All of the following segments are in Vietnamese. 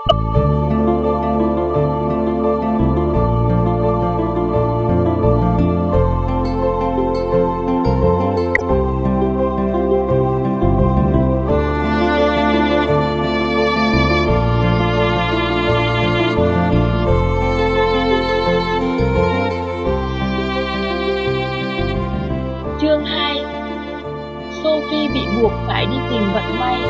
Chương 2. Sophie bị buộc phải đi tìm vận may.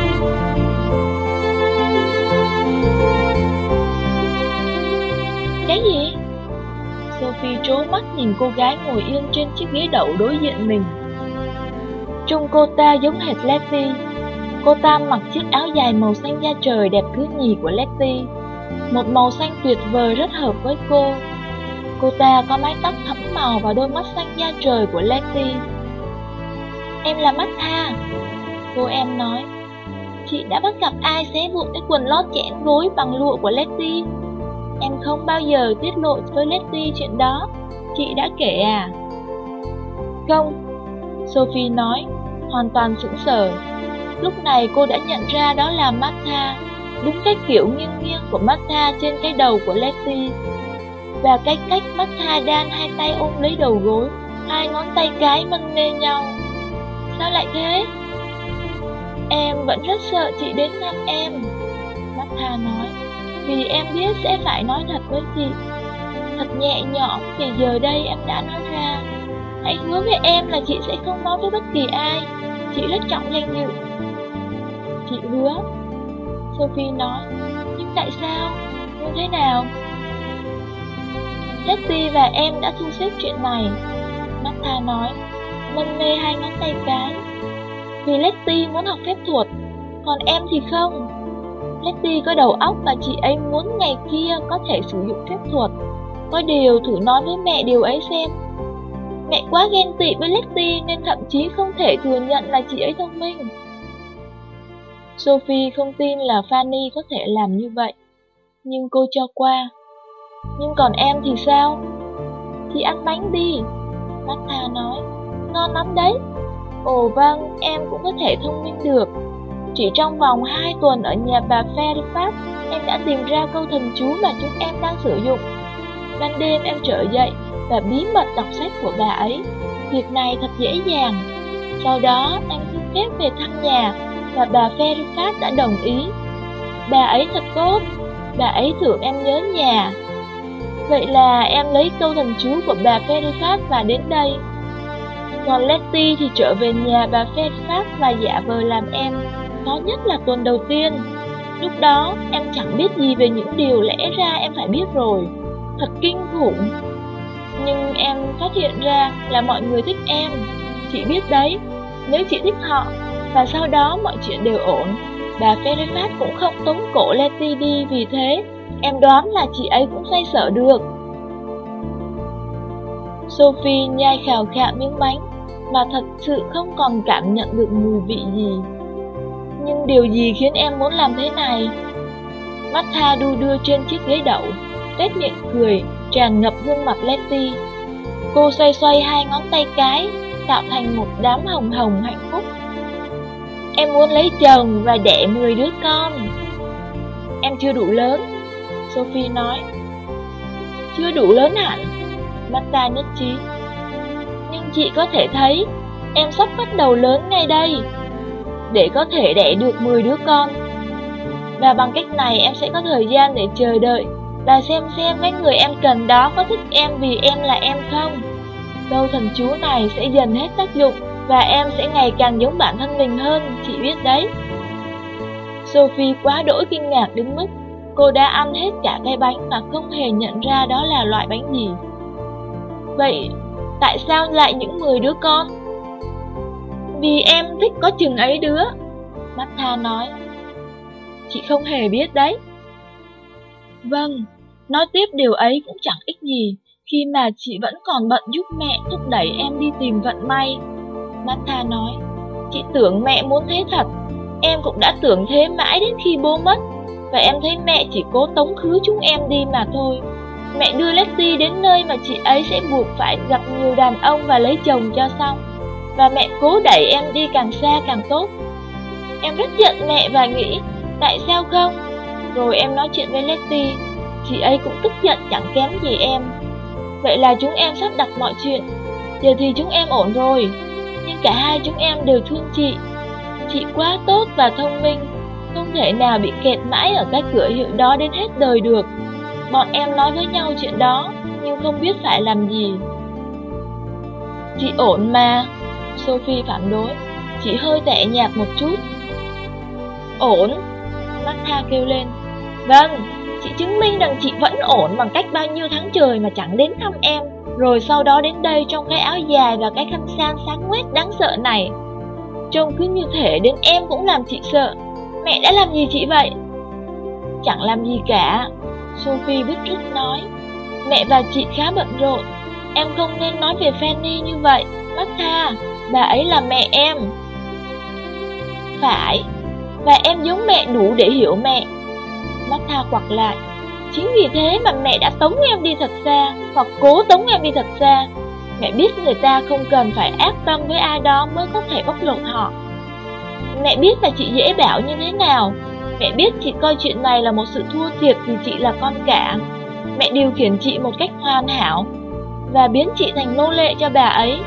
Cái gì? Sophie trố mắt nhìn cô gái ngồi yên trên chiếc ghế đậu đối diện mình. Trông cô ta giống hệt Letty. Cô ta mặc chiếc áo dài màu xanh da trời đẹp thứ nhì của Letty, một màu xanh tuyệt vời rất hợp với cô. Cô ta có mái tóc thẫm màu và đôi mắt xanh da trời của Letty. Em là Martha, cô em nói. Chị đã bắt gặp ai xé vụn cái quần lót chẽn gối bằng lụa của Letty. Em không bao giờ tiết lộ với Letty chuyện đó, chị đã kể à? Không, Sophie nói, hoàn toàn sững sờ. Lúc này cô đã nhận ra đó là Martha, đúng cái kiểu nghiêng nghiêng của Martha trên cái đầu của Letty. Và cái cách Martha đan hai tay ôm lấy đầu gối, hai ngón tay cái mân mê nhau. Sao lại thế? Em vẫn rất sợ chị đến thăm em, Martha nói, vì em biết sẽ phải nói thật với chị. Thật nhẹ nhõm vì giờ đây em đã nói ra. Hãy hứa với em là chị sẽ không nói với bất kỳ ai. Chị rất trọng danh dự. Chị hứa, Sophie nói. Nhưng tại sao? Như thế nào? Letty và em đã thu xếp chuyện này, Martha nói, mân mê hai ngón tay cái. Vì Letty muốn học phép thuật, còn em thì không. Letty có đầu óc và chị ấy muốn ngày kia có thể sử dụng phép thuật. Có điều thử nói với mẹ điều ấy xem. Mẹ quá ghen tị với Letty nên thậm chí không thể thừa nhận là chị ấy thông minh. Sophie không tin là Fanny có thể làm như vậy, nhưng cô cho qua. Nhưng còn em thì sao? Thì ăn bánh đi, Martha nói. Ngon lắm đấy. Ồ vâng, em cũng có thể thông minh được. Chỉ trong vòng 2 tuần ở nhà bà Fairfax, em đã tìm ra câu thần chú mà chúng em đang sử dụng. Ban đêm em trở dậy và bí mật đọc sách của bà ấy. Việc này thật dễ dàng. Sau đó em xin phép về thăm nhà và bà Fairfax đã đồng ý. Bà ấy thật tốt, bà ấy tưởng em nhớ nhà. Vậy là em lấy câu thần chú của bà Fairfax và đến đây. Còn Letty thì trở về nhà bà Fairfax và giả vờ làm em, khó nhất là tuần đầu tiên. Lúc đó em chẳng biết gì về những điều lẽ ra em phải biết rồi. Thật kinh khủng. Nhưng em phát hiện ra là mọi người thích em. Chị biết đấy, nếu chị thích họ và sau đó mọi chuyện đều ổn, bà Fairfax cũng không tống cổ Letty đi. Vì thế em đoán là chị ấy cũng xoay sở được. Sophie nhai khào khạo miếng bánh mà thật sự không còn cảm nhận được mùi vị gì. Nhưng điều gì khiến em muốn làm thế này? Martha đu đưa trên chiếc ghế đậu, tuét miệng cười tràn ngập gương mặt Letty. Cô xoay xoay hai ngón tay cái, tạo thành một đám hồng hồng hạnh phúc. Em muốn lấy chồng và đẻ 10 đứa con. Em chưa đủ lớn, Sophie nói. Chưa đủ lớn hẳn, Martha nhất trí. Nhưng chị có thể thấy em sắp bắt đầu lớn ngay đây, để có thể đẻ được 10 đứa con. Và bằng cách này em sẽ có thời gian để chờ đợi và xem cái người em cần đó có thích em vì em là em không. Câu thần chú này sẽ dần hết tác dụng và em sẽ ngày càng giống bản thân mình hơn, chị biết đấy. Sophie quá đỗi kinh ngạc đến mức cô đã ăn hết cả cái bánh mà không hề nhận ra đó là loại bánh gì. Vậy tại sao lại những 10 đứa con? Vì em thích có chừng ấy đứa, Martha nói. Chị không hề biết đấy. Vâng, nói tiếp điều ấy cũng chẳng ích gì khi mà chị vẫn còn bận giúp mẹ thúc đẩy em đi tìm vận may, Martha nói. Chị tưởng mẹ muốn thế thật. Em cũng đã tưởng thế mãi đến khi bố mất. Và em thấy mẹ chỉ cố tống khứ chúng em đi mà thôi. Mẹ đưa Letty đến nơi mà chị ấy sẽ buộc phải gặp nhiều đàn ông và lấy chồng cho xong. Và mẹ cố đẩy em đi càng xa càng tốt. Em rất giận mẹ và nghĩ, tại sao không? Rồi em nói chuyện với Letty, chị ấy cũng tức giận chẳng kém gì em. Vậy là chúng em sắp đặt mọi chuyện. Giờ thì chúng em ổn rồi. Nhưng cả hai chúng em đều thương chị. Chị quá tốt và thông minh, không thể nào bị kẹt mãi ở cái cửa hiệu đó đến hết đời được. Bọn em nói với nhau chuyện đó, nhưng không biết phải làm gì. Chị ổn mà, Sophie phản đối. Chị hơi tẻ nhạt một chút. Ổn, Martha kêu lên. Vâng, chị chứng minh rằng chị vẫn ổn bằng cách bao nhiêu tháng trời mà chẳng đến thăm em, rồi sau đó đến đây trong cái áo dài và cái khăn san sáng quét đáng sợ này. Trông cứ như thể đến em cũng làm chị sợ. Mẹ đã làm gì chị vậy? Chẳng làm gì cả, Sophie bứt rứt nói. Mẹ và chị khá bận rộn. Em không nên nói về Fanny như vậy, Martha. Bà ấy là mẹ em. Phải, và em giống mẹ đủ để hiểu mẹ, Martha quặt lại. Chính vì thế mà mẹ đã tống em đi thật xa, hoặc cố tống em đi thật xa. Mẹ biết người ta không cần phải ác tâm với ai đó mới có thể bóc lột họ. Mẹ biết là chị dễ bảo như thế nào. Mẹ biết chị coi chuyện này là một sự thua thiệt vì chị là con cả. Mẹ điều khiển chị một cách hoàn hảo và biến chị thành nô lệ cho bà ấy.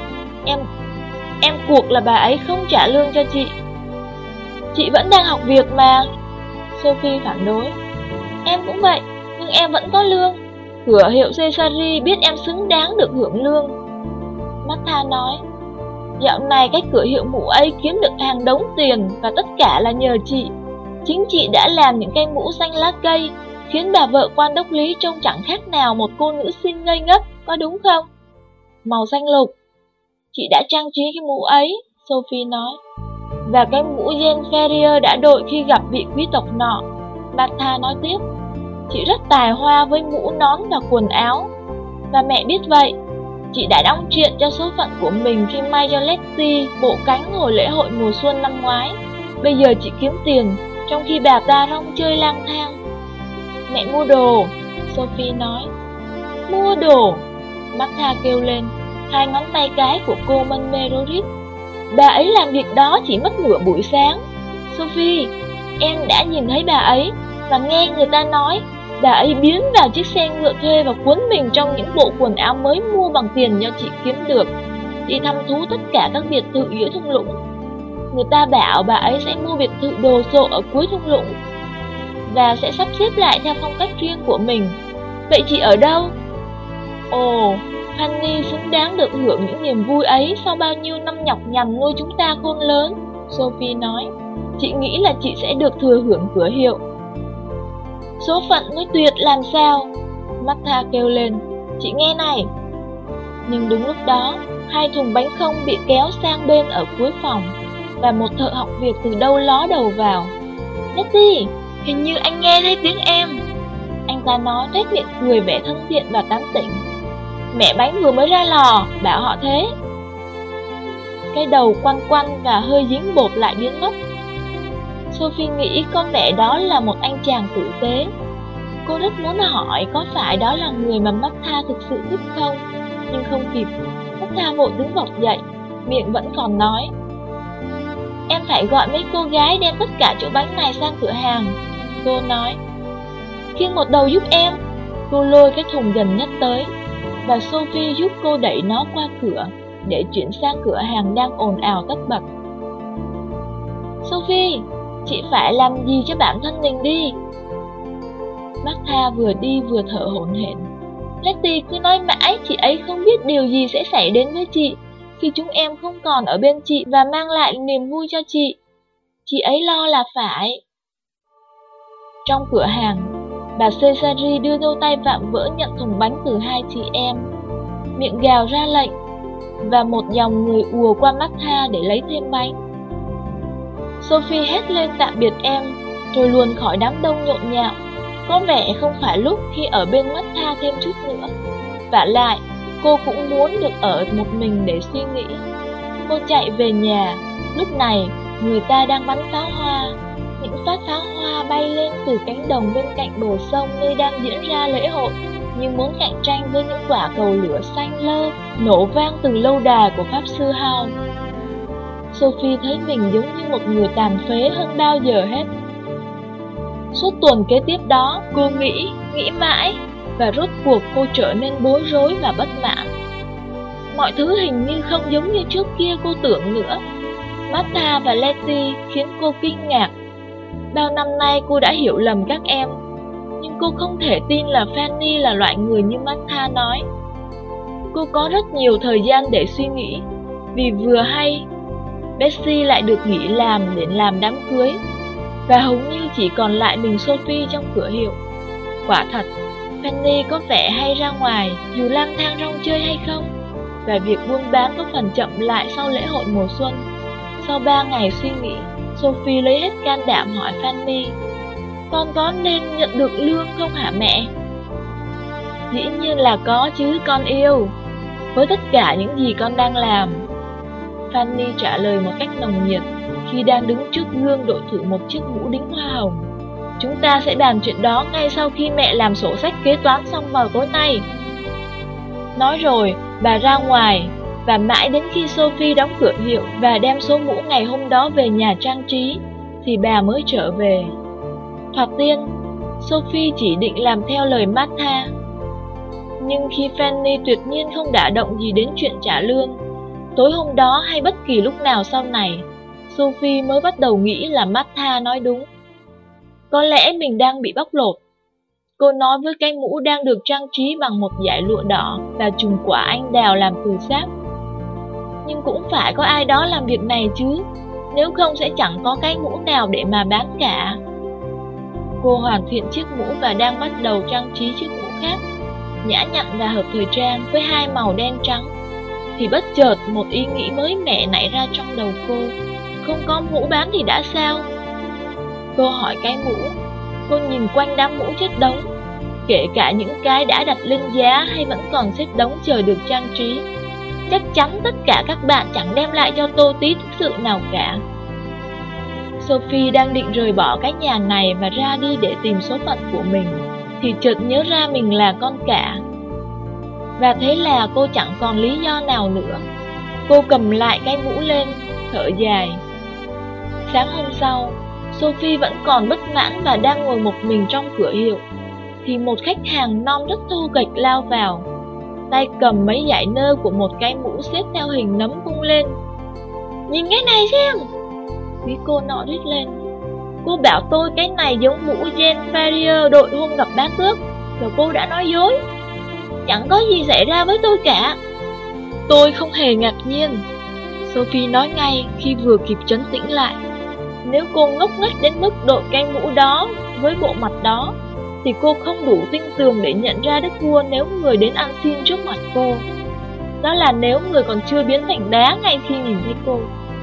Em cuộc là bà ấy không trả lương cho chị. Chị vẫn đang học việc mà, Sophie phản đối. Em cũng vậy, nhưng em vẫn có lương. Cửa hiệu Cesari biết em xứng đáng được hưởng lương, Martha nói. Dạo này cái cửa hiệu mũ ấy kiếm được hàng đống tiền, và tất cả là nhờ chị. Chính chị đã làm những cây mũ xanh lá cây, khiến bà vợ quan đốc lý trông chẳng khác nào một cô nữ xinh ngây ngất, có đúng không? Màu xanh lục. Chị đã trang trí cái mũ ấy, Sophie nói. Và cái mũ Jane Ferrier đã đội khi gặp vị quý tộc nọ, Martha nói tiếp. Chị rất tài hoa với mũ nón và quần áo. Và mẹ biết vậy. Chị đã đóng truyện cho số phận của mình khi may cho Letty bộ cánh hồi lễ hội mùa xuân năm ngoái. Bây giờ chị kiếm tiền, trong khi bà ta rong chơi lang thang. Mẹ mua đồ, Sophie nói. Mua đồ, Martha kêu lên. Hai ngón tay cái của cô mân mê rối rít. Bà ấy làm việc đó chỉ mất nửa buổi sáng. Sophie, em đã nhìn thấy bà ấy và nghe người ta nói bà ấy biến vào chiếc xe ngựa thuê và cuốn mình trong những bộ quần áo mới mua bằng tiền do chị kiếm được, đi thăm thú tất cả các biệt thự dưới thung lũng. Người ta bảo bà ấy sẽ mua biệt thự đồ sộ ở cuối thung lũng và sẽ sắp xếp lại theo phong cách riêng của mình. Vậy chị ở đâu? Ồ, Fanny xứng đáng được hưởng những niềm vui ấy sau bao nhiêu năm nhọc nhằn nuôi chúng ta khôn lớn, Sophie nói. Chị nghĩ là chị sẽ được thừa hưởng cửa hiệu. Số phận mới tuyệt làm sao, Martha kêu lên. Chị nghe này. Nhưng đúng lúc đó, hai thùng bánh không bị kéo sang bên ở cuối phòng, và một thợ học việc từ đâu ló đầu vào. Letty, hình như anh nghe thấy tiếng em, anh ta nói, rét miệng cười vẻ thân thiện và tán tỉnh. Mẹ bánh vừa mới ra lò, bảo họ thế. Cái đầu quăn quăn và hơi dính bột lại biến mất. Sophie nghĩ có vẻ đó là một anh chàng tử tế. Cô rất muốn hỏi có phải đó là người mà Martha thực sự thích không, nhưng không kịp. Martha vội đứng bật dậy, miệng vẫn còn nói. Em phải gọi mấy cô gái đem tất cả chỗ bánh này sang cửa hàng, cô nói. Khiêng một đầu giúp em. Cô lôi cái thùng gần nhất tới, và Sophie giúp cô đẩy nó qua cửa để chuyển sang cửa hàng đang ồn ào tất bật. Sophie, chị phải làm gì cho bản thân mình đi. Martha vừa đi vừa thở hổn hển. Letty cứ nói mãi chị ấy không biết điều gì sẽ xảy đến với chị khi chúng em không còn ở bên chị và mang lại niềm vui cho chị. Chị ấy lo là phải. Trong cửa hàng, bà Cesari đưa đôi tay vạm vỡ nhận thùng bánh từ hai chị em, miệng gào ra lệnh, và một dòng người ùa qua Martha để lấy thêm bánh. Sophie hét lên tạm biệt em, rồi luồn khỏi đám đông nhộn nhạo. Có vẻ không phải lúc khi ở bên Martha thêm chút nữa. Vả lại, cô cũng muốn được ở một mình để suy nghĩ. Cô chạy về nhà. Lúc này, người ta đang bắn pháo hoa. Những phát pháo hoa bay lên từ cánh đồng bên cạnh bờ sông nơi đang diễn ra lễ hội, như muốn cạnh tranh với những quả cầu lửa xanh lơ nổ vang từ lâu đài của Pháp Sư Hao. Sophie thấy mình giống như một người tàn phế hơn bao giờ hết. Suốt tuần kế tiếp đó, cô nghĩ mãi, và rốt cuộc cô trở nên bối rối và bất mãn. Mọi thứ hình như không giống như trước kia cô tưởng nữa. Martha và Letty khiến cô kinh ngạc. Bao năm nay cô đã hiểu lầm các em, nhưng cô không thể tin là Fanny là loại người như Martha nói. Cô có rất nhiều thời gian để suy nghĩ, vì vừa hay Betsy lại được nghỉ làm để làm đám cưới, và hầu như chỉ còn lại mình Sophie trong cửa hiệu. Quả thật, Fanny có vẻ hay ra ngoài dù lang thang rong chơi hay không, và việc buôn bán có phần chậm lại sau lễ hội mùa xuân. Sau 3 ngày suy nghĩ, Sophie lấy hết can đảm hỏi Fanny: "Con có nên nhận được lương không hả mẹ?" "Dĩ nhiên là có chứ con yêu, với tất cả những gì con đang làm." Fanny trả lời một cách nồng nhiệt khi đang đứng trước gương đội thử một chiếc mũ đính hoa hồng. "Chúng ta sẽ bàn chuyện đó ngay sau khi mẹ làm sổ sách kế toán xong vào tối nay." Nói rồi, bà ra ngoài, và mãi đến khi Sophie đóng cửa hiệu và đem số mũ ngày hôm đó về nhà trang trí, thì bà mới trở về. Thoạt tiên, Sophie chỉ định làm theo lời Martha. Nhưng khi Fanny tuyệt nhiên không đả động gì đến chuyện trả lương, tối hôm đó hay bất kỳ lúc nào sau này, Sophie mới bắt đầu nghĩ là Martha nói đúng. Có lẽ mình đang bị bóc lột. Cô nói với cái mũ đang được trang trí bằng một dải lụa đỏ và chùm quả anh đào làm từ sáp. Nhưng cũng phải có ai đó làm việc này chứ, nếu không sẽ chẳng có cái mũ nào để mà bán cả. Cô hoàn thiện chiếc mũ và đang bắt đầu trang trí chiếc mũ khác, nhã nhặn và hợp thời trang với 2 màu đen trắng, thì bất chợt một ý nghĩ mới mẻ nảy ra trong đầu cô. Không có mũ bán thì đã sao? Cô hỏi cái mũ. Cô nhìn quanh đám mũ chất đống, kể cả những cái đã đặt lên giá hay vẫn còn xếp đống chờ được trang trí. Chắc chắn tất cả các bạn chẳng đem lại cho tôi tí thực sự nào cả. Sophie đang định rời bỏ cái nhà này và ra đi để tìm số phận của mình, thì chợt nhớ ra mình là con cả. Và thế là cô chẳng còn lý do nào nữa. Cô cầm lại cái mũ lên, thở dài. Sáng hôm sau, Sophie vẫn còn bất mãn và đang ngồi một mình trong cửa hiệu, thì một khách hàng non rất thô kệch lao vào, tay cầm mấy dải nơ của một cái mũ xếp theo hình nấm vung lên. "Nhìn cái này xem!" Quý cô nọ rít lên. "Cô bảo tôi cái này giống mũ Jane Ferrier đội hôm gặp bá tước, và cô đã nói dối. Chẳng có gì xảy ra với tôi cả." Tôi không hề ngạc nhiên, Sophie nói ngay khi vừa kịp trấn tĩnh lại. Nếu cô ngốc nghếch đến mức đội cái mũ đó với bộ mặt đó, thì cô không đủ tinh tường để nhận ra đức vua nếu người đến ăn xin trước mặt cô. Đó là nếu người còn chưa biến thành đá ngay khi nhìn thấy cô.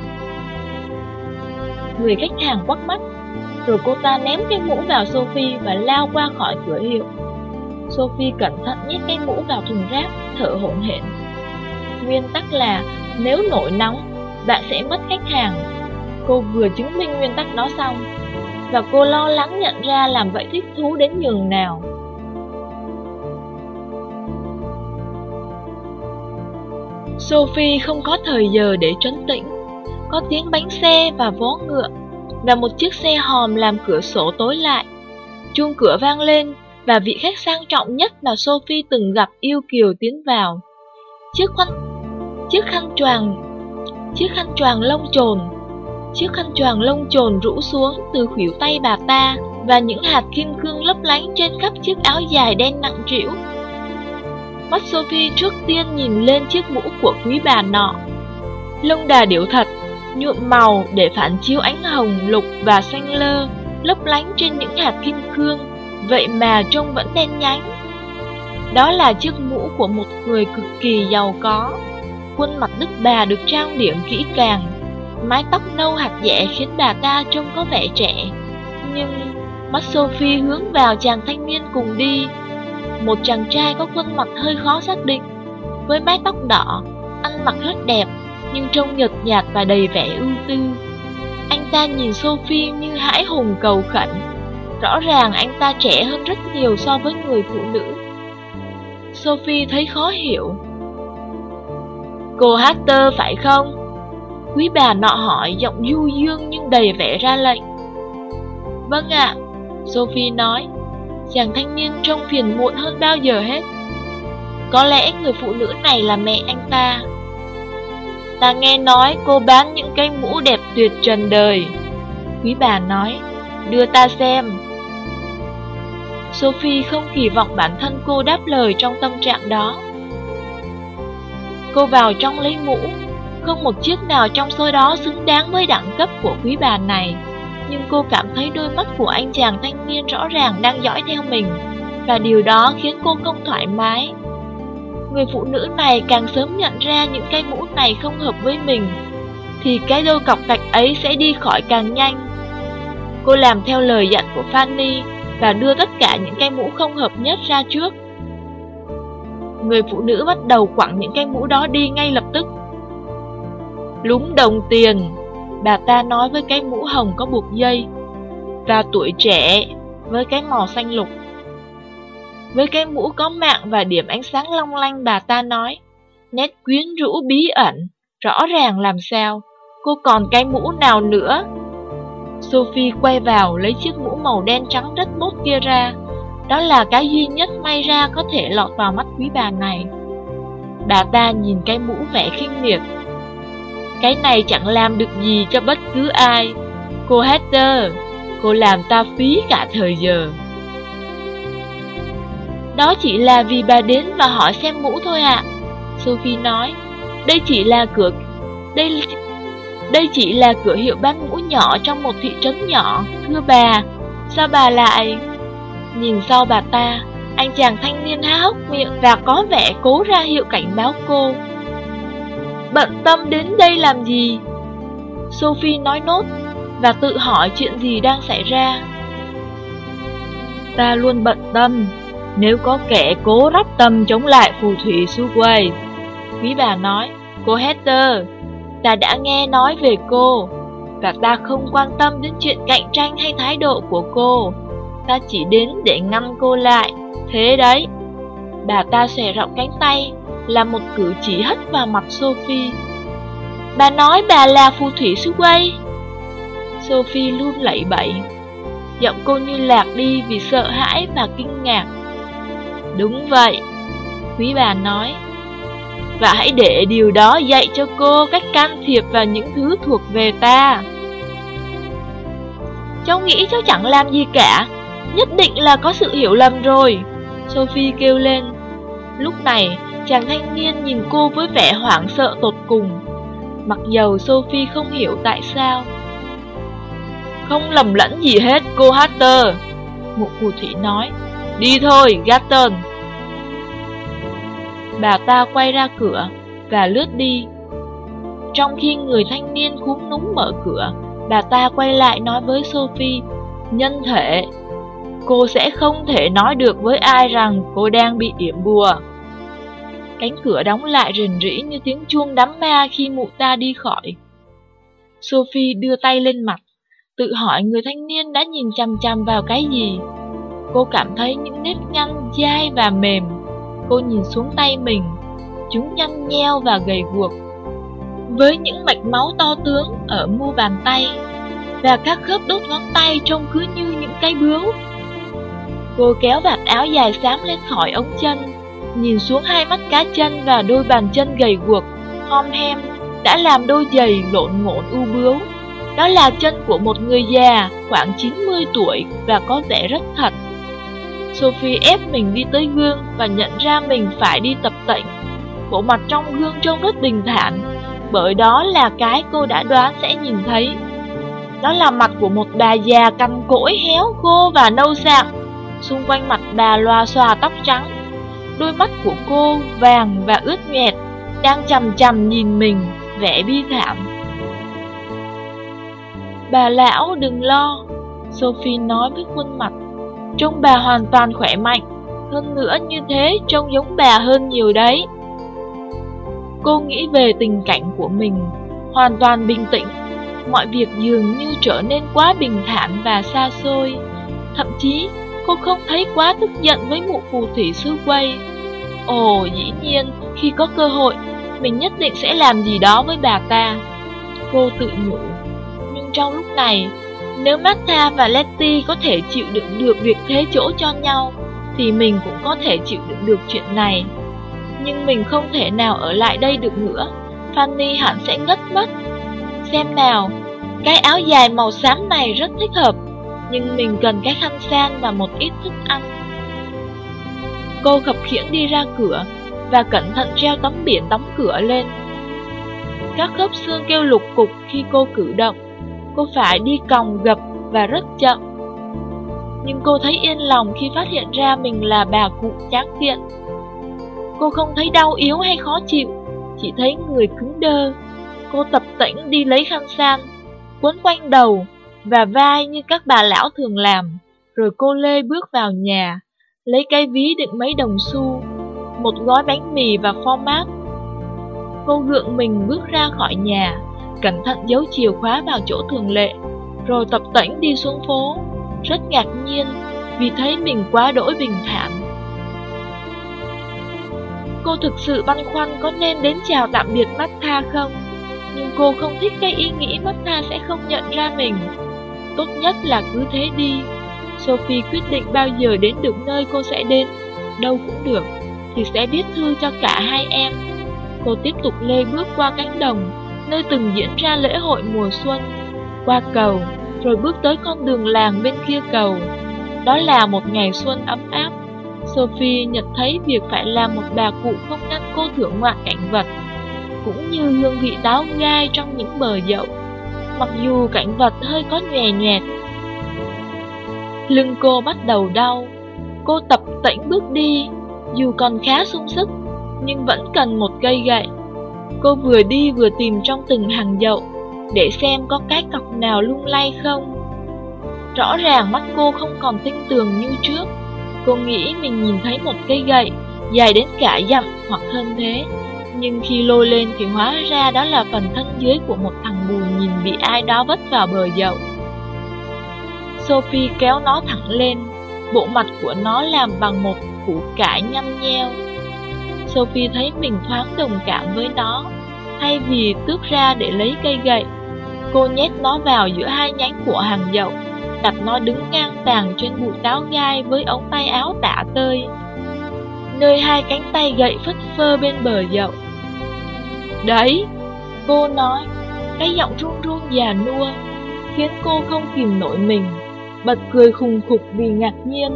Người khách hàng quắc mắt, rồi cô ta ném cái mũ vào Sophie và lao qua khỏi cửa hiệu. Sophie cẩn thận nhét cái mũ vào thùng rác, thở hổn hển. Nguyên tắc là nếu nổi nóng, bạn sẽ mất khách hàng. Cô vừa chứng minh nguyên tắc đó xong, và cô lo lắng nhận ra làm vậy thích thú đến nhường nào. Sophie không có thời giờ để trấn tĩnh. Có tiếng bánh xe và vó ngựa, và một chiếc xe hòm làm cửa sổ tối lại. Chuông cửa vang lên, và vị khách sang trọng nhất mà Sophie từng gặp yêu kiều tiến vào. Chiếc khăn choàng lông chồn rũ xuống từ khuỷu tay bà ta, và những hạt kim cương lấp lánh trên khắp chiếc áo dài đen nặng trĩu. Mắt Sophie trước tiên nhìn lên chiếc mũ của quý bà nọ. Lông đà điểu thật, nhuộm màu để phản chiếu ánh hồng, lục và xanh lơ lấp lánh trên những hạt kim cương, vậy mà trông vẫn đen nhánh. Đó là chiếc mũ của một người cực kỳ giàu có. Khuôn mặt đức bà được trang điểm kỹ càng, mái tóc nâu hạt dẻ khiến bà ta trông có vẻ trẻ. Nhưng mắt Sophie hướng vào chàng thanh niên cùng đi, một chàng trai có khuôn mặt hơi khó xác định, với mái tóc đỏ, ăn mặc rất đẹp, nhưng trông nhợt nhạt và đầy vẻ ưu tư. Anh ta nhìn Sophie như hãi hùng cầu khẩn. Rõ ràng anh ta trẻ hơn rất nhiều so với người phụ nữ. Sophie thấy khó hiểu. "Cô Hatter phải không?" Quý bà nọ hỏi, giọng du dương nhưng đầy vẻ ra lệnh. "Vâng ạ." Sophie nói. Chàng thanh niên trông phiền muộn hơn bao giờ hết. Có lẽ người phụ nữ này là mẹ anh ta. Ta nghe nói cô bán những cái mũ đẹp tuyệt trần đời. Quý bà nói. Đưa ta xem. Sophie không kỳ vọng bản thân cô đáp lời trong tâm trạng đó. Cô vào trong lấy mũ. Không một chiếc nào trong số đó xứng đáng với đẳng cấp của quý bà này. Nhưng cô cảm thấy đôi mắt của anh chàng thanh niên rõ ràng đang dõi theo mình, và điều đó khiến cô không thoải mái. Người phụ nữ này càng sớm nhận ra những cái mũ này không hợp với mình, thì cái đôi cọc gạch ấy sẽ đi khỏi càng nhanh. Cô làm theo lời dặn của Fanny và đưa tất cả những cái mũ không hợp nhất ra trước. Người phụ nữ bắt đầu quẳng những cái mũ đó đi ngay lập tức. Lúng đồng tiền, bà ta nói với cái mũ hồng có buộc dây, và tuổi trẻ với cái màu xanh lục. Với cái mũ có mạng và điểm ánh sáng long lanh, bà ta nói, nét quyến rũ bí ẩn, rõ ràng làm sao. Cô còn cái mũ nào nữa? Sophie quay vào lấy chiếc mũ màu đen trắng rất mốt kia ra. Đó là cái duy nhất may ra có thể lọt vào mắt quý bà này. Bà ta nhìn cái mũ vẻ khinh miệt. Cái này chẳng làm được gì cho bất cứ ai. Cô Heather, cô làm ta phí cả thời giờ. Đó chỉ là vì bà đến và hỏi xem mũ thôi ạ. Sophie nói. Đây chỉ là cửa hiệu bán mũ nhỏ trong một thị trấn nhỏ, thưa bà. Sao bà lại... Nhìn sau bà ta, anh chàng thanh niên há hốc miệng và có vẻ cố ra hiệu cảnh báo cô. Bận tâm đến đây làm gì? Sophie nói nốt và tự hỏi chuyện gì đang xảy ra. Ta luôn bận tâm nếu có kẻ cố rắp tâm chống lại phù thủy Subway. Quý bà nói. Cô Heather, ta đã nghe nói về cô, và ta không quan tâm đến chuyện cạnh tranh hay thái độ của cô. Ta chỉ đến để ngăn cô lại. Thế đấy. Bà ta xòe rộng cánh tay, làm một cử chỉ hất vào mặt Sophie. Bà nói bà là phù thủy Subway. Sophie run lẩy bẩy. Giọng cô như lạc đi vì sợ hãi và kinh ngạc. Đúng vậy, quý bà nói. Và hãy để điều đó dạy cho cô cách can thiệp vào những thứ thuộc về ta. Cháu nghĩ cháu chẳng làm gì cả. Nhất định là có sự hiểu lầm rồi, Sophie kêu lên. Lúc này, chàng thanh niên nhìn cô với vẻ hoảng sợ tột cùng, mặc dầu Sophie không hiểu tại sao. Không lầm lẫn gì hết, cô Hatter, một phù thủy nói. Đi thôi, Gatton. Bà ta quay ra cửa và lướt đi. Trong khi người thanh niên cúm núm mở cửa, bà ta quay lại nói với Sophie, nhân thể, cô sẽ không thể nói được với ai rằng cô đang bị yểm bùa. Cánh cửa đóng lại rền rĩ như tiếng chuông đám ma khi mụ ta đi khỏi. Sophie đưa tay lên mặt, tự hỏi người thanh niên đã nhìn chằm chằm vào cái gì. Cô cảm thấy những nếp nhăn dai và mềm. Cô nhìn xuống tay mình, chúng nhăn nheo và gầy guộc, với những mạch máu to tướng ở mu bàn tay, và các khớp đốt ngón tay trông cứ như những cái bướu. Cô kéo vạt áo dài xám lên khỏi ống chân, nhìn xuống hai mắt cá chân và đôi bàn chân gầy guộc, hom hem, đã làm đôi giày lộn ngộn u bướu. Đó là chân của một người già, khoảng 90 tuổi và có vẻ rất thật. Sophie ép mình đi tới gương và nhận ra mình phải đi tập tễnh. Bộ mặt trong gương trông rất bình thản, bởi đó là cái cô đã đoán sẽ nhìn thấy. Đó là mặt của một bà già cằn cỗi, héo khô và nâu sạm. Xung quanh mặt bà lòa xòa tóc trắng. Đôi mắt của cô vàng và ướt nhẹt, đang chằm chằm nhìn mình, vẻ bi thảm. Bà lão đừng lo, Sophie nói với khuôn mặt. Trông bà hoàn toàn khỏe mạnh, hơn nữa như thế trông giống bà hơn nhiều đấy. Cô nghĩ về tình cảnh của mình, hoàn toàn bình tĩnh. Mọi việc dường như trở nên quá bình thản và xa xôi. Thậm chí cô không thấy quá tức giận với mụ phù thủy Subway. Ồ, dĩ nhiên, khi có cơ hội, mình nhất định sẽ làm gì đó với bà ta, cô tự nhủ. Nhưng trong lúc này, Nếu Martha và Letty có thể chịu đựng được việc thế chỗ cho nhau, thì mình cũng có thể chịu đựng được chuyện này. Nhưng mình không thể nào ở lại đây được nữa, Fanny hẳn sẽ ngất mất. Xem nào, cái áo dài màu xám này rất thích hợp, nhưng mình cần cái khăn san và một ít thức ăn. Cô khập khiễng đi ra cửa và cẩn thận treo tấm biển đóng cửa lên. Các khớp xương kêu lục cục khi cô cử động. Cô phải đi còng gập và rất chậm. Nhưng cô thấy yên lòng khi phát hiện ra mình là bà cụ tráng kiện. Cô không thấy đau yếu hay khó chịu, chỉ thấy người cứng đơ. Cô tập tễnh đi lấy khăn san, quấn quanh đầu và vai như các bà lão thường làm. Rồi cô lê bước vào nhà, lấy cái ví đựng mấy đồng xu, một gói bánh mì và format. Cô gượng mình bước ra khỏi nhà, cẩn thận giấu chìa khóa vào chỗ thường lệ, rồi tập tễnh đi xuống phố, rất ngạc nhiên vì thấy mình quá đỗi bình thản. Cô thực sự băn khoăn có nên đến chào tạm biệt Martha không, nhưng cô không thích cái ý nghĩ Martha sẽ không nhận ra mình. Tốt nhất là cứ thế đi. Sophie quyết định bao giờ đến được nơi cô sẽ đến, đâu cũng được, thì sẽ viết thư cho cả hai em. Cô tiếp tục lê bước qua cánh đồng, nơi từng diễn ra lễ hội mùa xuân, qua cầu, rồi bước tới con đường làng bên kia cầu. Đó là một ngày xuân ấm áp. Sophie nhận thấy việc phải làm một bà cụ không ngăn cô thưởng ngoạn cảnh vật, cũng như hương vị táo gai trong những bờ dậu, mặc dù cảnh vật hơi có nhòe nhoẹt. Lưng cô bắt đầu đau. Cô tập tễnh bước đi, dù còn khá sung sức, nhưng vẫn cần một cây gậy. Cô vừa đi vừa tìm trong từng hàng dậu, để xem có cái cọc nào lung lay không. Rõ ràng mắt cô không còn tinh tường như trước. Cô nghĩ mình nhìn thấy một cây gậy, dài đến cả dặm hoặc hơn thế. Nhưng khi lôi lên thì hóa ra đó là phần thân dưới của một thằng bùn nhìn bị ai đó vất vào bờ dậu. Sophie kéo nó thẳng lên, bộ mặt của nó làm bằng một củ cải nhăm nheo. Sophie thấy mình thoáng đồng cảm với nó. Thay vì tước ra để lấy cây gậy, cô nhét nó vào giữa hai nhánh của hàng dậu, đặt nó đứng ngang tàng trên bụi táo gai với ống tay áo tả tơi, nơi hai cánh tay gậy phất phơ bên bờ dậu. Đấy, cô nói, cái giọng run run già nua, khiến cô không kìm nổi mình, bật cười khùng khục vì ngạc nhiên.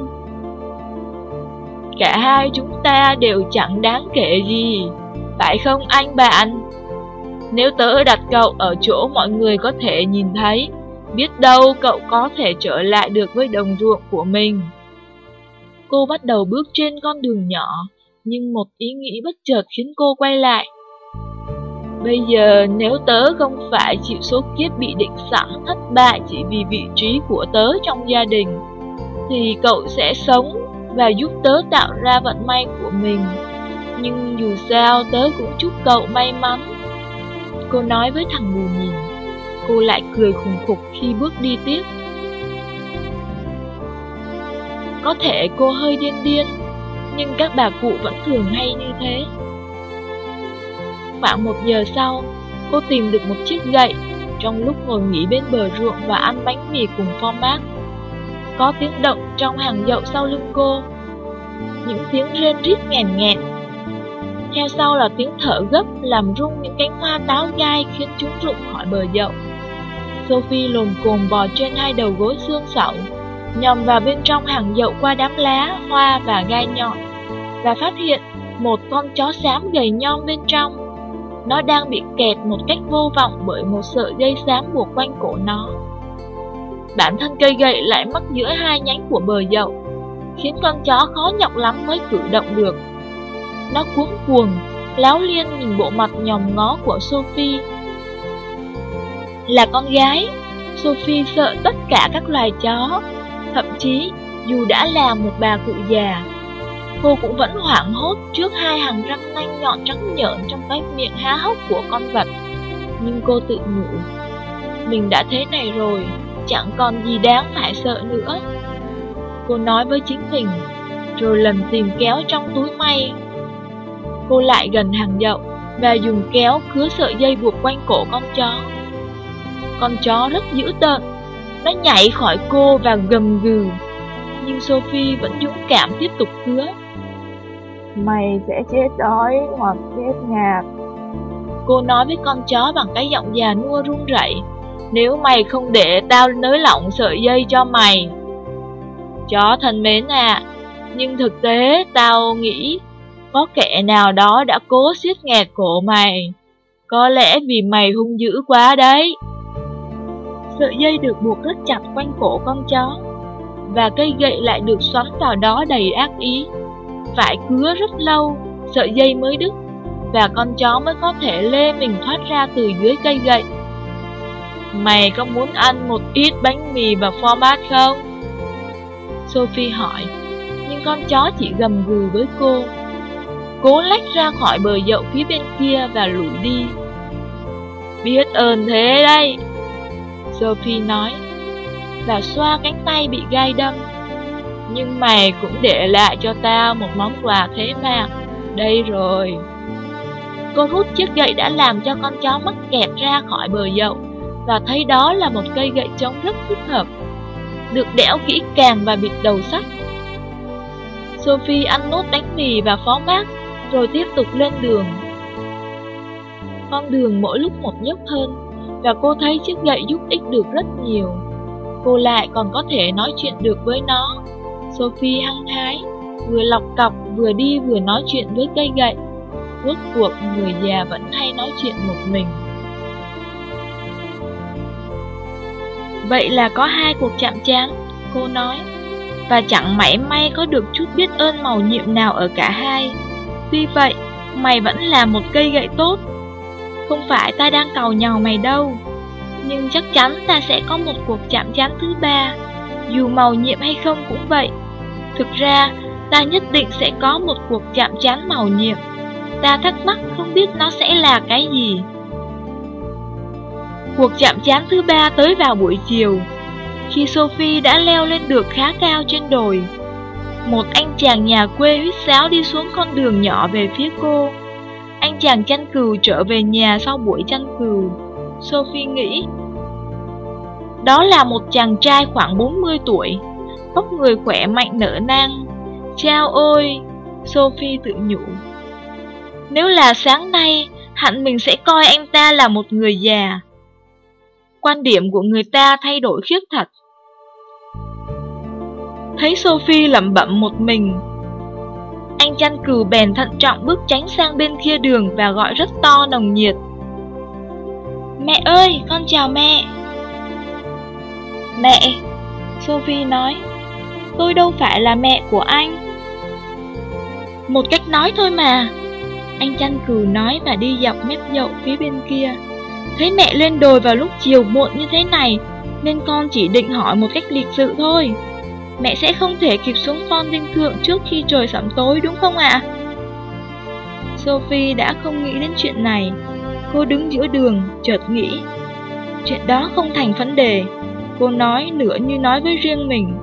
Cả hai chúng ta đều chẳng đáng kể gì, phải không anh bạn? Nếu tớ đặt cậu ở chỗ mọi người có thể nhìn thấy, biết đâu cậu có thể trở lại được với đồng ruộng của mình. Cô bắt đầu bước trên con đường nhỏ, nhưng một ý nghĩ bất chợt khiến cô quay lại. Bây giờ nếu tớ không phải chịu số kiếp bị định sẵn thất bại chỉ vì vị trí của tớ trong gia đình, thì cậu sẽ sống và giúp tớ tạo ra vận may của mình. Nhưng dù sao tớ cũng chúc cậu may mắn. Cô nói với thằng mù nhìn. Cô lại cười khùng khục khi bước đi tiếp. Có thể cô hơi điên điên, nhưng các bà cụ vẫn thường hay như thế. Khoảng 1 giờ sau, cô tìm được một chiếc gậy trong lúc ngồi nghỉ bên bờ ruộng và ăn bánh mì cùng format. Có tiếng động trong hàng dậu sau lưng cô, những tiếng rên rít nghèn nghẹn. Theo sau là tiếng thở gấp làm rung những cánh hoa táo gai khiến chúng rụng khỏi bờ dậu. Sophie lồm cồm bò trên hai đầu gối xương sẩu, nhòm vào bên trong hàng dậu qua đám lá, hoa và gai nhọn, và phát hiện một con chó xám gầy nhom bên trong. Nó đang bị kẹt một cách vô vọng bởi một sợi dây xám buộc quanh cổ nó. Bản thân cây gậy lại mắc giữa hai nhánh của bờ dậu, khiến con chó khó nhọc lắm mới cử động được. Nó cuống cuồng, láo liên nhìn bộ mặt nhòm ngó của Sophie. Là con gái, Sophie sợ tất cả các loài chó. Thậm chí, dù đã là một bà cụ già, cô cũng vẫn hoảng hốt trước hai hàng răng nanh nhọn trắng nhợn trong cái miệng há hốc của con vật. Nhưng cô tự nhủ, mình đã thế này rồi, chẳng còn gì đáng phải sợ nữa. Cô nói với chính mình, rồi lần tìm kéo trong túi may. Cô lại gần hàng dậu và dùng kéo cứa sợi dây buộc quanh cổ con chó. Con chó rất dữ tợn, Nó nhảy khỏi cô và gầm gừ, nhưng Sophie vẫn dũng cảm tiếp tục cứa. Mày sẽ chết đói hoặc chết ngạt, cô nói với con chó bằng cái giọng già nua run rẩy, nếu mày không để tao nới lỏng sợi dây cho mày. Chó thân mến à, nhưng thực tế tao nghĩ có kẻ nào đó đã cố siết nghẹt cổ mày. Có lẽ vì mày hung dữ quá đấy. Sợi dây được buộc rất chặt quanh cổ con chó, và cây gậy lại được xoắn vào đó đầy ác ý. Phải cứa rất lâu, sợi dây mới đứt, và con chó mới có thể lê mình thoát ra từ dưới cây gậy. Mày có muốn ăn một ít bánh mì và format không? Sophie hỏi, nhưng con chó chỉ gầm gừ với cô. Cố lách ra khỏi bờ dậu phía bên kia và lủi đi. Biết ơn thế đấy, Sophie nói, và xoa cánh tay bị gai đâm. Nhưng mày cũng để lại cho tao một món quà thế mà. Đây rồi. Cô rút chiếc gậy đã làm cho con chó mắc kẹt ra khỏi bờ dậu, và thấy đó là một cây gậy trống rất thích hợp, được đẽo kỹ càng và bịt đầu sắt. Sophie ăn nốt bánh mì và phó mát, rồi tiếp tục lên đường. Con đường mỗi lúc một dốc hơn, và cô thấy chiếc gậy giúp ích được rất nhiều. Cô lại còn có thể nói chuyện được với nó. Sophie hăng hái, vừa lọc cọc vừa đi vừa nói chuyện với cây gậy. Rốt cuộc người già vẫn hay nói chuyện một mình. Vậy là có 2 cuộc chạm trán, cô nói, và chẳng mảy may có được chút biết ơn màu nhiệm nào ở cả hai. Tuy vậy, mày vẫn là một cây gậy tốt. Không phải ta đang cầu nhàu mày đâu, nhưng chắc chắn ta sẽ có một cuộc chạm trán thứ 3, dù màu nhiệm hay không cũng vậy. Thực ra, ta nhất định sẽ có một cuộc chạm trán màu nhiệm. Ta thắc mắc không biết nó sẽ là cái gì. Cuộc chạm trán thứ 3 tới vào buổi chiều, khi Sophie đã leo lên được khá cao trên đồi. Một anh chàng nhà quê huýt sáo đi xuống con đường nhỏ về phía cô. Anh chàng chăn cừu trở về nhà sau buổi chăn cừu. Sophie nghĩ, đó là một chàng trai khoảng 40 tuổi, vóc người khỏe mạnh nở nang. Chao ôi, Sophie tự nhủ, nếu là sáng nay, hẳn mình sẽ coi anh ta là một người già. Quan điểm của người ta thay đổi khiếp thật. Thấy Sophie lẩm bẩm một mình, anh chăn cừu bèn thận trọng bước tránh sang bên kia đường và gọi rất to nồng nhiệt, mẹ ơi, con chào mẹ. Mẹ, Sophie nói, tôi đâu phải là mẹ của anh. Một cách nói thôi mà, anh chăn cừu nói và đi dọc mép dậu phía bên kia. Thấy mẹ lên đồi vào lúc chiều muộn như thế này, nên con chỉ định hỏi một cách lịch sự thôi. Mẹ sẽ không thể kịp xuống Phong Dinh Thượng trước khi trời sẩm tối đúng không ạ? Sophie đã không nghĩ đến chuyện này. Cô đứng giữa đường, chợt nghĩ, chuyện đó không thành vấn đề. Cô nói nửa như nói với riêng mình.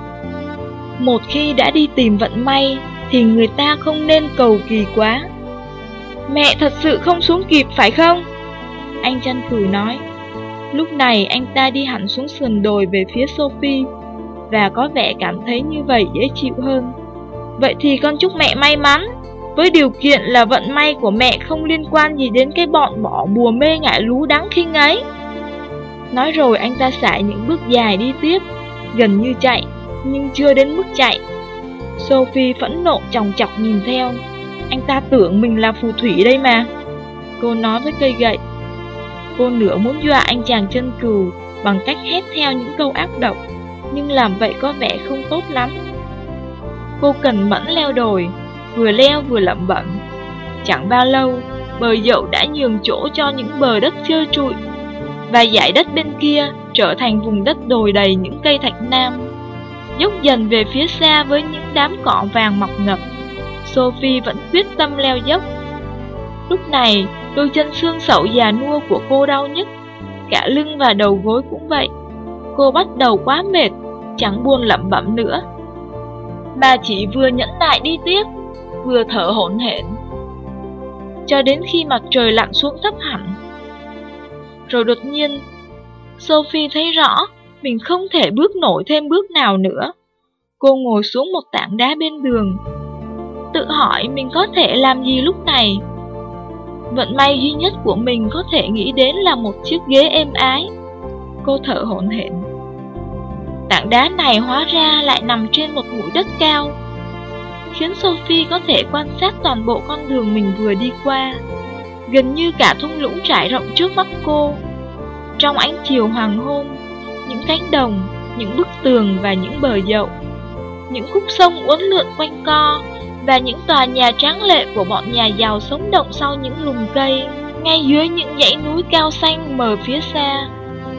Một khi đã đi tìm vận may, thì người ta không nên cầu kỳ quá. Mẹ thật sự không xuống kịp phải không? Anh chăn cừu nói. Lúc này anh ta đi hẳn xuống sườn đồi về phía Sophie, và có vẻ cảm thấy như vậy dễ chịu hơn. Vậy thì con chúc mẹ may mắn, với điều kiện là vận may của mẹ không liên quan gì đến cái bọn bỏ bùa mê ngải lú đắng khinh ấy. Nói rồi anh ta sải những bước dài đi tiếp, gần như chạy, nhưng chưa đến mức chạy. Sophie phẫn nộ chòng chọc nhìn theo. Anh ta tưởng mình là phù thủy đây mà, cô nói với cây gậy. Cô nửa muốn dọa anh chàng chân cừu bằng cách hét theo những câu ác độc, nhưng làm vậy có vẻ không tốt lắm. Cô cần mẫn leo đồi, vừa leo vừa lẩm bẩm. Chẳng bao lâu, bờ dậu đã nhường chỗ cho những bờ đất trơ trụi, và dải đất bên kia trở thành vùng đất đồi đầy những cây thạch nam, dốc dần về phía xa với những đám cỏ vàng mọc ngập. Sophie vẫn quyết tâm leo dốc. Lúc này, đôi chân xương sẩu già nua của cô đau nhức, cả lưng và đầu gối cũng vậy. Cô bắt đầu quá mệt, chẳng buồn lẩm bẩm nữa, mà chỉ vừa nhẫn nại đi tiếp, vừa thở hổn hển, cho đến khi mặt trời lặn xuống thấp hẳn. Rồi đột nhiên, Sophie thấy rõ Mình không thể bước nổi thêm bước nào nữa. Cô ngồi xuống một tảng đá bên đường, tự hỏi mình có thể làm gì lúc này. Vận may duy nhất của mình có thể nghĩ đến là một chiếc ghế êm ái. Cô thở hổn hển. Tảng đá này hóa ra lại nằm trên một mũi đất cao, khiến Sophie có thể quan sát toàn bộ con đường mình vừa đi qua. Gần như cả thung lũng trải rộng trước mắt cô. Trong ánh chiều hoàng hôn, những cánh đồng, những bức tường và những bờ dậu, những khúc sông uốn lượn quanh co, và những tòa nhà tráng lệ của bọn nhà giàu sống động sau những lùm cây, ngay dưới những dãy núi cao xanh mờ phía xa.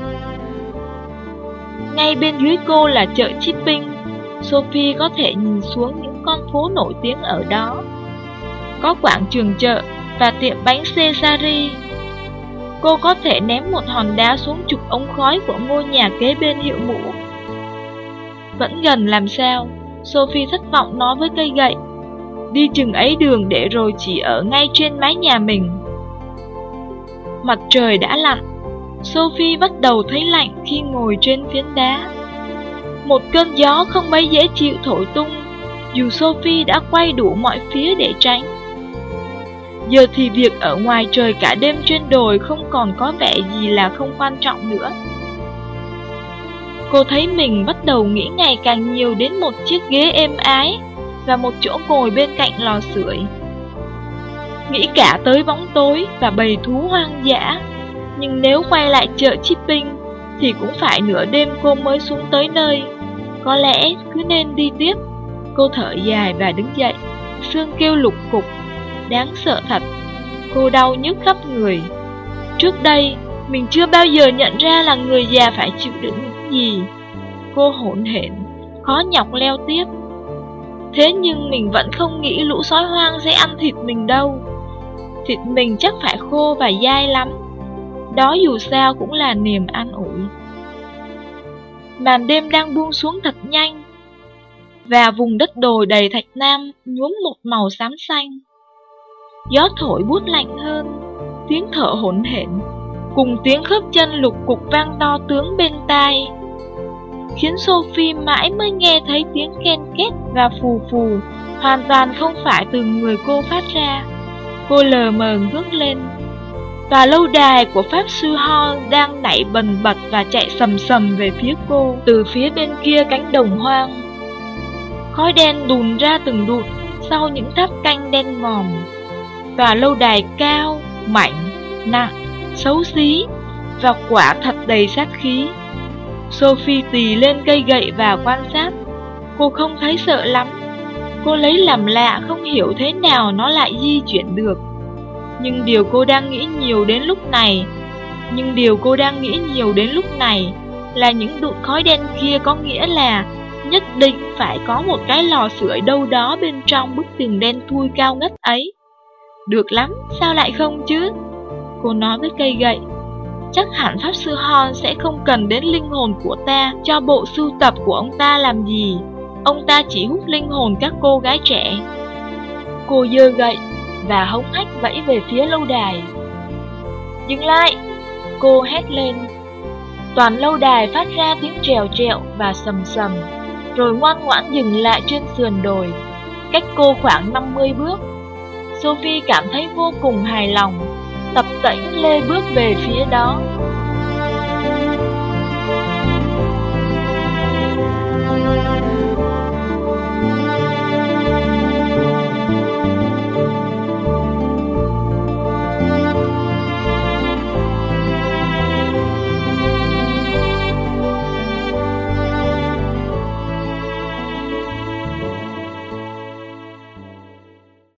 Ngay bên dưới cô là chợ Chipping. Sophie có thể nhìn xuống những con phố nổi tiếng ở đó. Có quảng trường chợ và tiệm bánh Cesari. Cô có thể ném một hòn đá xuống trục ống khói của ngôi nhà kế bên hiệu mũ. Vẫn gần làm sao? Sophie thất vọng nói với cây gậy. Đi chừng ấy đường để rồi chỉ ở ngay trên mái nhà mình. Mặt trời đã lặn. Sophie bắt đầu thấy lạnh khi ngồi trên phiến đá. Một cơn gió không mấy dễ chịu thổi tung, dù Sophie đã quay đủ mọi phía để tránh. Giờ thì việc ở ngoài trời cả đêm trên đồi không còn có vẻ gì là không quan trọng nữa. Cô thấy mình bắt đầu nghĩ ngày càng nhiều đến một chiếc ghế êm ái và một chỗ ngồi bên cạnh lò sưởi. Nghĩ cả tới bóng tối và bầy thú hoang dã. Nhưng nếu quay lại chợ Chipping thì cũng phải nửa đêm cô mới xuống tới nơi. Có lẽ cứ nên đi tiếp. Cô thở dài và đứng dậy. Xương kêu lục cục. Đáng sợ thật. Cô đau nhức khắp người. Trước đây mình chưa bao giờ nhận ra là người già phải chịu đựng những gì. Cô hỗn hển, khó nhọc leo tiếp. Thế nhưng mình vẫn không nghĩ lũ sói hoang sẽ ăn thịt mình đâu. Thịt mình chắc phải khô và dai lắm. Đó dù sao cũng là niềm an ủi. Màn đêm đang buông xuống thật nhanh, và vùng đất đồi đầy thạch nam nhuốm một màu xám xanh. Gió thổi buốt lạnh hơn, tiếng thở hổn hển cùng tiếng khớp chân lục cục vang to tướng bên tai, khiến Sophie mãi mới nghe thấy tiếng ken két và phù phù, hoàn toàn không phải từ người cô phát ra. Cô lờ mờ ngước lên. Và lâu đài của Pháp Sư Hall đang nảy bần bật và chạy sầm sầm về phía cô từ phía bên kia cánh đồng hoang. Khói đen đùn ra từng đụt sau những tháp canh đen ngòm. Và lâu đài cao, mạnh, nặng, xấu xí và quả thật đầy sát khí. Sophie tì lên cây gậy và quan sát. Cô không thấy sợ lắm. Cô lấy làm lạ không hiểu thế nào nó lại di chuyển được. Nhưng điều cô đang nghĩ nhiều đến lúc này là những đụn khói đen kia có nghĩa là nhất định phải có một cái lò sưởi đâu đó bên trong bức tường đen thui cao ngất ấy. Được lắm, sao lại không chứ? Cô nói với cây gậy. Chắc hẳn Pháp Sư Hon sẽ không cần đến linh hồn của ta cho bộ sưu tập của ông ta làm gì. Ông ta chỉ hút linh hồn các cô gái trẻ. Cô giơ gậy và hống hách vẫy về phía lâu đài. Dừng lại! Cô hét lên. Toàn lâu đài phát ra tiếng trèo trẹo và sầm sầm, rồi ngoan ngoãn dừng lại trên sườn đồi, cách cô khoảng 50 bước. Sophie cảm thấy vô cùng hài lòng, tập tễnh lê bước về phía đó.